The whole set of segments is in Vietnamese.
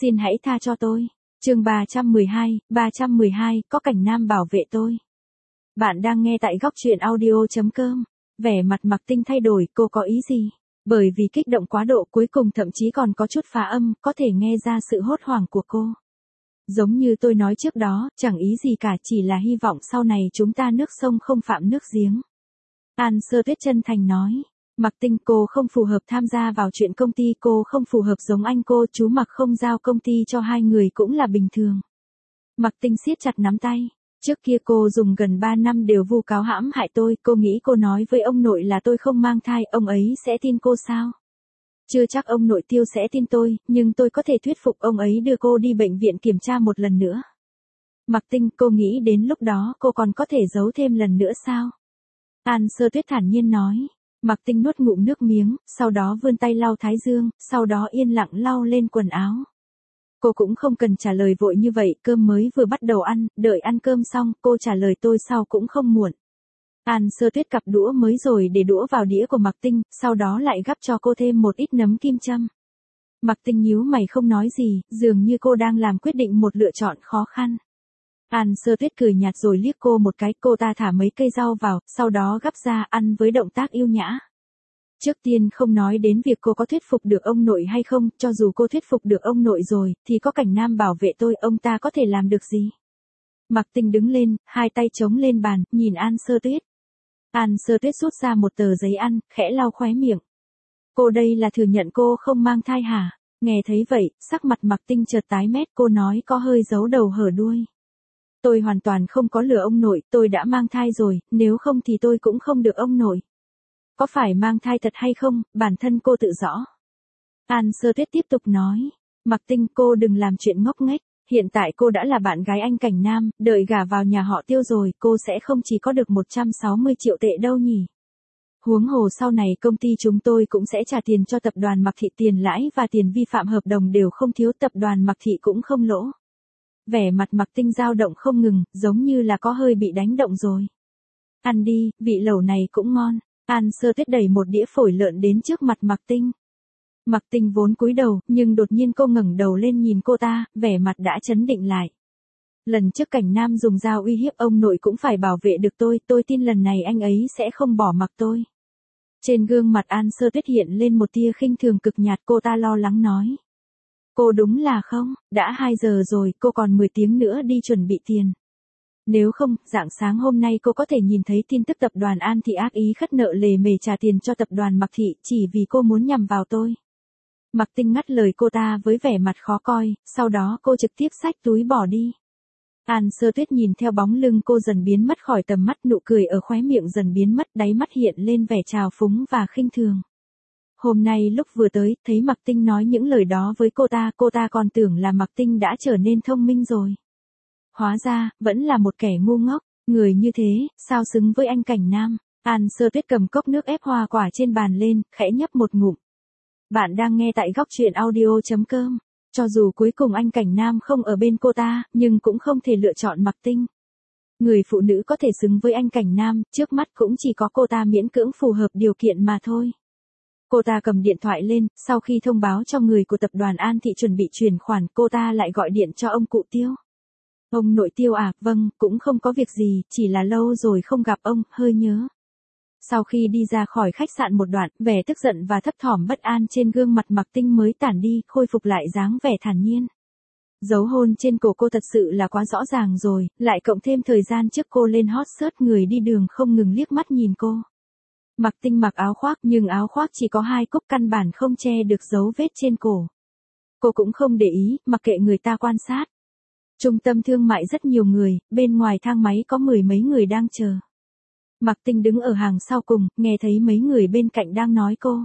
Xin hãy tha cho tôi. Chương 312, có cảnh nam bảo vệ tôi. Bạn đang nghe tại góc truyện audio.com. Vẻ mặt Mạc Tinh thay đổi, cô có ý gì? Bởi vì kích động quá độ cuối cùng thậm chí còn có chút phá âm, có thể nghe ra sự hốt hoảng của cô. Giống như tôi nói trước đó, chẳng ý gì cả, chỉ là hy vọng sau này chúng ta nước sông không phạm nước giếng. An Sơ Tuyết chân thành nói. Mạc Tinh, cô không phù hợp tham gia vào chuyện công ty, cô không phù hợp giống anh cô, chú Mạc không giao công ty cho hai người cũng là bình thường. Mạc Tinh siết chặt nắm tay. Trước kia cô dùng gần 3 năm đều vu cáo hãm hại tôi, cô nghĩ cô nói với ông nội là tôi không mang thai, ông ấy sẽ tin cô sao? Chưa chắc ông nội Tiêu sẽ tin tôi, nhưng tôi có thể thuyết phục ông ấy đưa cô đi bệnh viện kiểm tra một lần nữa. Mạc Tinh, cô nghĩ đến lúc đó cô còn có thể giấu thêm lần nữa sao? An Sơ Tuyết thản nhiên nói. Mạc Tinh nuốt ngụm nước miếng, sau đó vươn tay lau thái dương, sau đó yên lặng lau lên quần áo. Cô cũng không cần trả lời vội như vậy, cơm mới vừa bắt đầu ăn, đợi ăn cơm xong, cô trả lời tôi sau cũng không muộn. An Sơ Tuyết cặp đũa mới rồi để đũa vào đĩa của Mạc Tinh, sau đó lại gắp cho cô thêm một ít nấm kim châm. Mạc Tinh nhíu mày không nói gì, dường như cô đang làm quyết định một lựa chọn khó khăn. An Sơ Tuyết cười nhạt rồi liếc cô một cái, cô ta thả mấy cây rau vào, sau đó gắp ra ăn với động tác yêu nhã. Trước tiên không nói đến việc cô có thuyết phục được ông nội hay không, cho dù cô thuyết phục được ông nội rồi, thì có cảnh nam bảo vệ tôi, ông ta có thể làm được gì? Mạc Tinh đứng lên, hai tay chống lên bàn, nhìn An Sơ Tuyết. An Sơ Tuyết rút ra một tờ giấy ăn, khẽ lau khóe miệng. Cô đây là thừa nhận cô không mang thai hả? Nghe thấy vậy, sắc mặt Mạc Tinh chợt tái mét, cô nói có hơi giấu đầu hở đuôi. Tôi hoàn toàn không có lừa ông nội, tôi đã mang thai rồi, nếu không thì tôi cũng không được ông nội. Có phải mang thai thật hay không, bản thân cô tự rõ. An Sơ Tuyết tiếp tục nói. Mạc Tinh, cô đừng làm chuyện ngốc nghếch, hiện tại cô đã là bạn gái anh Cảnh Nam, đợi gả vào nhà họ Tiêu rồi, cô sẽ không chỉ có được 160 triệu tệ đâu nhỉ. Huống hồ sau này công ty chúng tôi cũng sẽ trả tiền cho tập đoàn Mạc Thị, tiền lãi và tiền vi phạm hợp đồng đều không thiếu, tập đoàn Mạc Thị cũng không lỗ. Vẻ mặt Mạc Tinh dao động không ngừng, giống như là có hơi bị đánh động rồi. Ăn đi, vị lẩu này cũng ngon. An Sơ Tuyết đẩy một đĩa phổi lợn đến trước mặt Mạc Tinh. Mạc Tinh vốn cúi đầu, nhưng đột nhiên cô ngẩng đầu lên nhìn cô ta, vẻ mặt đã chấn định lại. Lần trước Cảnh Nam dùng dao uy hiếp ông nội cũng phải bảo vệ được tôi tin lần này anh ấy sẽ không bỏ mặc tôi. Trên gương mặt An Sơ Tuyết hiện lên một tia khinh thường cực nhạt, cô ta lo lắng nói. Cô đúng là không, đã 2 giờ rồi, cô còn 10 tiếng nữa đi chuẩn bị tiền. Nếu không, rạng sáng hôm nay cô có thể nhìn thấy tin tức tập đoàn An Thị ác ý khất nợ lề mề trả tiền cho tập đoàn Mạc Thị, chỉ vì cô muốn nhằm vào tôi. Mạc Tinh ngắt lời cô ta với vẻ mặt khó coi, sau đó cô trực tiếp xách túi bỏ đi. An Sơ Tuyết nhìn theo bóng lưng cô dần biến mất khỏi tầm mắt, nụ cười ở khóe miệng dần biến mất, đáy mắt hiện lên vẻ trào phúng và khinh thường. Hôm nay lúc vừa tới, thấy Mạc Tinh nói những lời đó với cô ta còn tưởng là Mạc Tinh đã trở nên thông minh rồi. Hóa ra, vẫn là một kẻ ngu ngốc, người như thế, sao xứng với anh Cảnh Nam. An Sơ Tuyết cầm cốc nước ép hoa quả trên bàn lên, khẽ nhấp một ngụm. Bạn đang nghe tại góc truyện audio.com. Cho dù cuối cùng anh Cảnh Nam không ở bên cô ta, nhưng cũng không thể lựa chọn Mạc Tinh. Người phụ nữ có thể xứng với anh Cảnh Nam, trước mắt cũng chỉ có cô ta miễn cưỡng phù hợp điều kiện mà thôi. Cô ta cầm điện thoại lên, sau khi thông báo cho người của tập đoàn An Thị chuẩn bị chuyển khoản, cô ta lại gọi điện cho ông cụ Tiêu. Ông nội Tiêu à, vâng, cũng không có việc gì, chỉ là lâu rồi không gặp ông, hơi nhớ. Sau khi đi ra khỏi khách sạn một đoạn, vẻ tức giận và thấp thỏm bất an trên gương mặt Mạc Tinh mới tản đi, khôi phục lại dáng vẻ thản nhiên. Dấu hôn trên cổ cô thật sự là quá rõ ràng rồi, lại cộng thêm thời gian trước cô lên hot search, người đi đường không ngừng liếc mắt nhìn cô. Mạc Tinh mặc áo khoác, nhưng áo khoác chỉ có 2 cúc, căn bản không che được dấu vết trên cổ. Cô cũng không để ý, mặc kệ người ta quan sát. Trung tâm thương mại rất nhiều người, bên ngoài thang máy có 10 mấy người đang chờ. Mạc Tinh đứng ở hàng sau cùng, nghe thấy mấy người bên cạnh đang nói cô.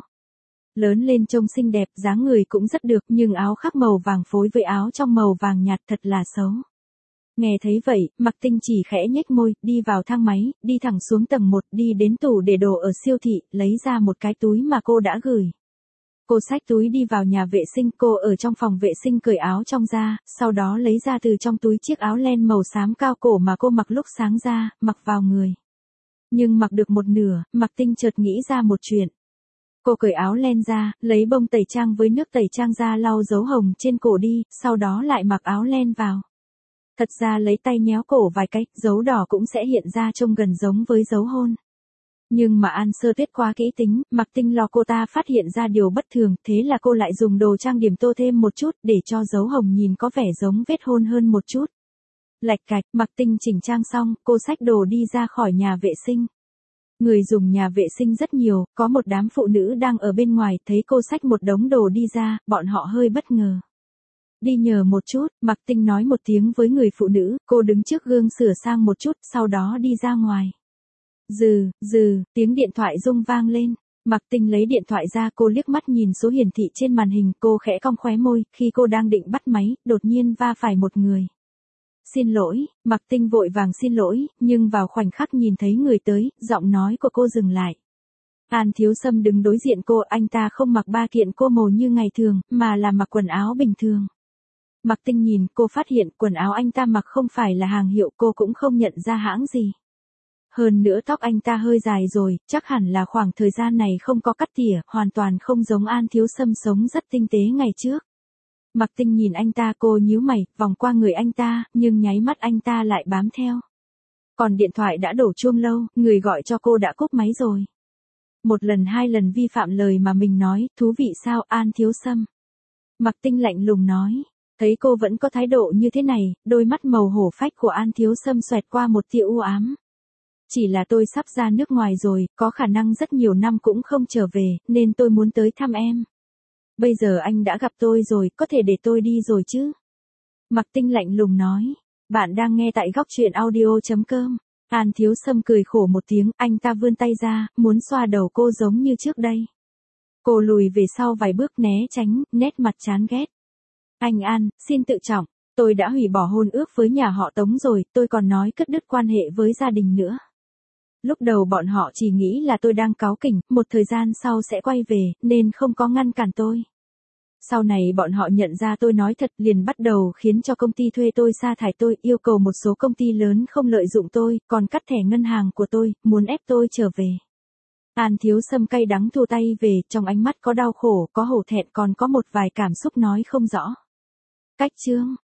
Lớn lên trông xinh đẹp, dáng người cũng rất được, nhưng áo khác màu vàng phối với áo trong màu vàng nhạt thật là xấu. Nghe thấy vậy, Mạc Tinh chỉ khẽ nhếch môi, đi vào thang máy, đi thẳng xuống tầng 1, đi đến tủ để đồ ở siêu thị, lấy ra một cái túi mà cô đã gửi. Cô xách túi đi vào nhà vệ sinh, cô ở trong phòng vệ sinh cởi áo trong ra, sau đó lấy ra từ trong túi chiếc áo len màu xám cao cổ mà cô mặc lúc sáng ra, mặc vào người. Nhưng mặc được một nửa, Mạc Tinh chợt nghĩ ra một chuyện. Cô cởi áo len ra, lấy bông tẩy trang với nước tẩy trang ra lau dấu hồng trên cổ đi, sau đó lại mặc áo len vào. Thật ra lấy tay nhéo cổ vài cái, dấu đỏ cũng sẽ hiện ra trông gần giống với dấu hôn. Nhưng mà An Sơ Tuyết quá kỹ tính, Mạc Tinh lo cô ta phát hiện ra điều bất thường, thế là cô lại dùng đồ trang điểm tô thêm một chút để cho dấu hồng nhìn có vẻ giống vết hôn hơn một chút. Lạch cạch, Mạc Tinh chỉnh trang xong, cô xách đồ đi ra khỏi nhà vệ sinh. Người dùng nhà vệ sinh rất nhiều, có một đám phụ nữ đang ở bên ngoài, thấy cô xách một đống đồ đi ra, bọn họ hơi bất ngờ. Đi nhờ một chút, Mạc Tinh nói một tiếng với người phụ nữ, cô đứng trước gương sửa sang một chút, sau đó đi ra ngoài. Tiếng điện thoại rung vang lên. Mạc Tinh lấy điện thoại ra, cô liếc mắt nhìn số hiển thị trên màn hình, cô khẽ cong khóe môi, khi cô đang định bắt máy, đột nhiên va phải một người. Xin lỗi, Mạc Tinh vội vàng xin lỗi, nhưng vào khoảnh khắc nhìn thấy người tới, giọng nói của cô dừng lại. An Thiếu Sâm đứng đối diện cô, anh ta không mặc ba kiện cô màu như ngày thường, mà là mặc quần áo bình thường. Mạc Tinh nhìn, cô phát hiện quần áo anh ta mặc không phải là hàng hiệu, cô cũng không nhận ra hãng gì. Hơn nữa tóc anh ta hơi dài rồi, chắc hẳn là khoảng thời gian này không có cắt tỉa, hoàn toàn không giống An Thiếu Sâm sống rất tinh tế ngày trước. Mạc Tinh nhìn anh ta, cô nhíu mày, vòng qua người anh ta, nhưng nháy mắt anh ta lại bám theo. Còn điện thoại đã đổ chuông lâu, người gọi cho cô đã cúp máy rồi. Một lần hai lần vi phạm lời mà mình nói, thú vị sao An Thiếu Sâm? Mạc Tinh lạnh lùng nói. Thấy cô vẫn có thái độ như thế này, đôi mắt màu hổ phách của An Thiếu Sâm xoẹt qua một tia u ám. Chỉ là tôi sắp ra nước ngoài rồi, có khả năng rất nhiều năm cũng không trở về, nên tôi muốn tới thăm em. Bây giờ anh đã gặp tôi rồi, có thể để tôi đi rồi chứ? Mạc Tinh lạnh lùng nói. Bạn đang nghe tại góc truyện audio.com. An Thiếu Sâm cười khổ một tiếng, anh ta vươn tay ra, muốn xoa đầu cô giống như trước đây. Cô lùi về sau vài bước né tránh, nét mặt chán ghét. Anh An, xin tự trọng, tôi đã hủy bỏ hôn ước với nhà họ Tống rồi, tôi còn nói cắt đứt quan hệ với gia đình nữa. Lúc đầu bọn họ chỉ nghĩ là tôi đang cáu kỉnh, một thời gian sau sẽ quay về, nên không có ngăn cản tôi. Sau này bọn họ nhận ra tôi nói thật, liền bắt đầu khiến cho công ty thuê tôi sa thải tôi, yêu cầu một số công ty lớn không lợi dụng tôi, còn cắt thẻ ngân hàng của tôi, muốn ép tôi trở về. An Thiếu Sâm cay đắng thu tay về, trong ánh mắt có đau khổ, có hổ thẹn, còn có một vài cảm xúc nói không rõ. Cách chương